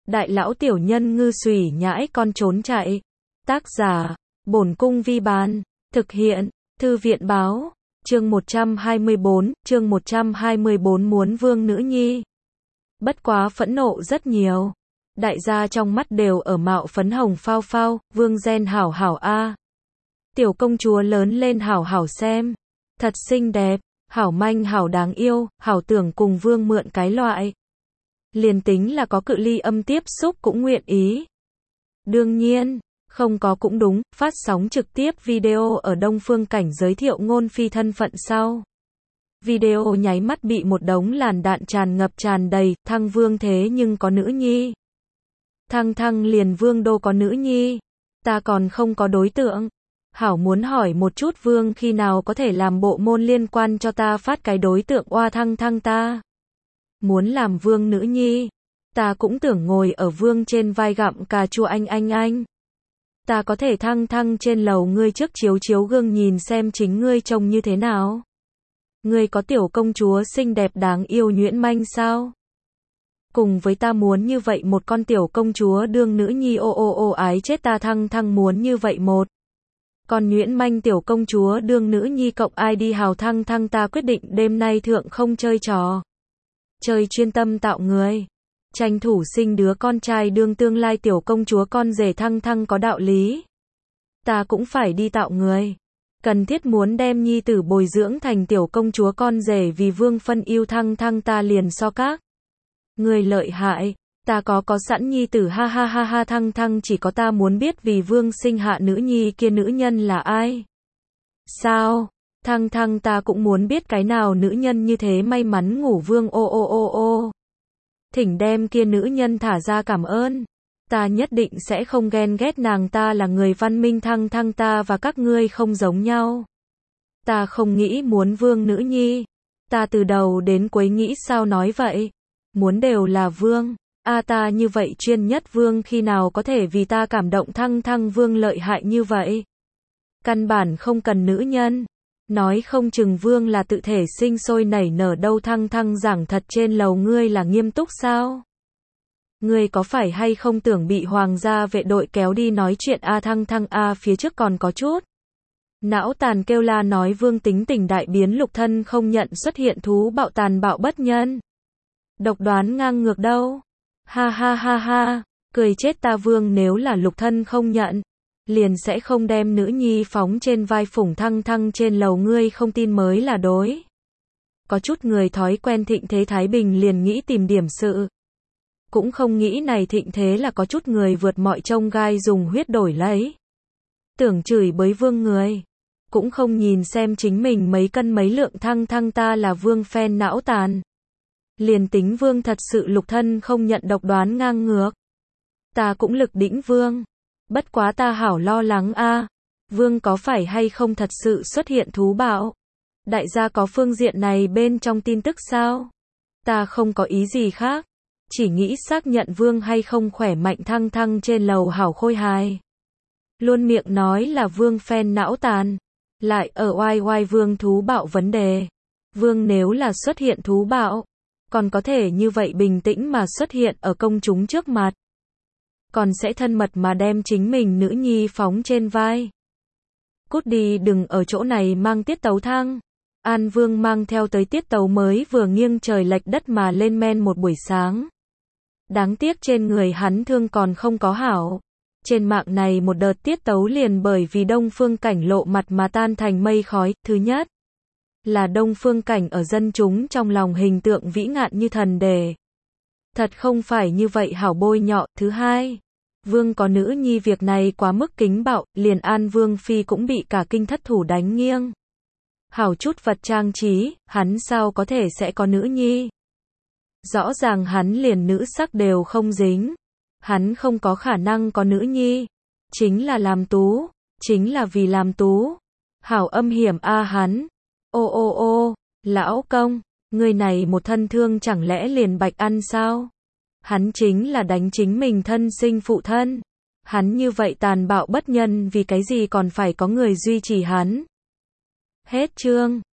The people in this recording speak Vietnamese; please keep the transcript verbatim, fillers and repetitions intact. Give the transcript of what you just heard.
Đại lão tiểu nhân ngư xùy nhãi con trốn chạy. Tác giả, Bổn Cung Vi Bán. Thực hiện, Thư viện Báo. Chương một trăm hai mươi tư, chương một trăm hai mươi tư muốn vương nữ nhi. Bất quá phẫn nộ rất nhiều. Đại gia trong mắt đều ở mạo phấn hồng phao phao, vương gen hảo hảo a. Tiểu công chúa lớn lên hảo hảo xem. Thật xinh đẹp, hảo manh hảo đáng yêu, hảo tưởng cùng vương mượn cái loại. Liền tính là có cự ly âm tiếp xúc cũng nguyện ý. Đương nhiên, không có cũng đúng, phát sóng trực tiếp video ở Đông Phương Cảnh giới thiệu Ngôn Phi thân phận sau. Video nháy mắt bị một đống làn đạn tràn ngập tràn đầy, Thăng Vương thế nhưng có nữ nhi. Thăng Thăng liền Vương đô có nữ nhi. Ta còn không có đối tượng. Hảo muốn hỏi một chút Vương khi nào có thể làm bộ môn liên quan cho ta phát cái đối tượng oa Thăng Thăng ta. Muốn làm Vương nữ nhi. Ta cũng tưởng ngồi ở Vương trên vai gặm cà chua anh anh anh. Ta có thể Thăng Thăng trên lầu ngươi trước chiếu chiếu gương nhìn xem chính ngươi trông như thế nào. Ngươi có tiểu công chúa xinh đẹp đáng yêu nhuyễn manh sao? Cùng với ta muốn như vậy một con tiểu công chúa đương nữ nhi ô ô ô ái chết ta Thăng Thăng muốn như vậy một. Còn nhuyễn manh tiểu công chúa đương nữ nhi cộng ai đi hào Thăng Thăng ta quyết định đêm nay thượng không chơi trò. Chơi chuyên tâm tạo người. Tranh thủ sinh đứa con trai đương tương lai tiểu công chúa con rể Thăng Thăng có đạo lý. Ta cũng phải đi tạo người. Cần thiết muốn đem nhi tử bồi dưỡng thành tiểu công chúa con rể vì vương phân yêu Thăng Thăng ta liền so các. Người lợi hại, ta có có sẵn nhi tử ha ha ha ha Thăng Thăng chỉ có ta muốn biết vì vương sinh hạ nữ nhi kia nữ nhân là ai. Sao? Thăng Thăng ta cũng muốn biết cái nào nữ nhân như thế may mắn ngủ vương ô ô ô ô. Thỉnh đem kia nữ nhân thả ra cảm ơn. Ta nhất định sẽ không ghen ghét nàng ta là người văn minh Thăng Thăng ta và các ngươi không giống nhau. Ta không nghĩ muốn vương nữ nhi. Ta từ đầu đến cuối nghĩ sao nói vậy. Muốn đều là vương. A ta như vậy chuyên nhất vương khi nào có thể vì ta cảm động Thăng Thăng vương lợi hại như vậy. Căn bản không cần nữ nhân. Nói không chừng vương là tự thể sinh sôi nảy nở đâu Thăng Thăng giảng thật trên lầu ngươi là nghiêm túc sao? Ngươi có phải hay không tưởng bị hoàng gia vệ đội kéo đi nói chuyện a Thăng Thăng a phía trước còn có chút. Não tàn kêu la nói vương tính tình đại biến lục thân không nhận xuất hiện thú bạo tàn bạo bất nhân. Độc đoán ngang ngược đâu. Ha ha ha ha, cười chết ta vương nếu là lục thân không nhận. Liền sẽ không đem nữ nhi phóng trên vai phủng Thăng Thăng trên lầu ngươi không tin mới là đối. Có chút người thói quen thịnh thế Thái Bình liền nghĩ tìm điểm sự. Cũng không nghĩ này thịnh thế là có chút người vượt mọi chông gai dùng huyết đổi lấy. Tưởng chửi bới vương người. Cũng không nhìn xem chính mình mấy cân mấy lượng Thăng Thăng ta là vương phen não tàn. Liền tính vương thật sự lục thân không nhận độc đoán ngang ngược. Ta cũng lực đĩnh vương. Bất quá ta hảo lo lắng a. Vương có phải hay không thật sự xuất hiện thú bạo? Đại gia có phương diện này bên trong tin tức sao? Ta không có ý gì khác. Chỉ nghĩ xác nhận vương hay không khỏe mạnh Thăng Thăng trên lầu hảo khôi hài. Luôn miệng nói là vương phen não tàn. Lại ở oai oai vương thú bạo vấn đề. Vương nếu là xuất hiện thú bạo. Còn có thể như vậy bình tĩnh mà xuất hiện ở công chúng trước mặt. Còn sẽ thân mật mà đem chính mình nữ nhi phóng trên vai. Cút đi đừng ở chỗ này mang tiết tấu Thăng. An Vương mang theo tới tiết tấu mới vừa nghiêng trời lệch đất mà lên men một buổi sáng. Đáng tiếc trên người hắn thương còn không có hảo. Trên mạng này một đợt tiết tấu liền bởi vì Đông Phương Cảnh lộ mặt mà tan thành mây khói. Thứ nhất là Đông Phương Cảnh ở dân chúng trong lòng hình tượng vĩ ngạn như thần đề. Thật không phải như vậy hảo bôi nhọ. Thứ hai, vương có nữ nhi việc này quá mức kính bạo, liền An Vương Phi cũng bị cả kinh thất thủ đánh nghiêng. Hảo chút vật trang trí, hắn sao có thể sẽ có nữ nhi? Rõ ràng hắn liền nữ sắc đều không dính. Hắn không có khả năng có nữ nhi. Chính là làm tú, chính là vì làm tú. Hảo âm hiểm a hắn. Ô ô ô, lão công. Người này một thân thương chẳng lẽ liền bạch ăn sao? Hắn chính là đánh chính mình thân sinh phụ thân. Hắn như vậy tàn bạo bất nhân vì cái gì còn phải có người duy trì hắn? Hết chương.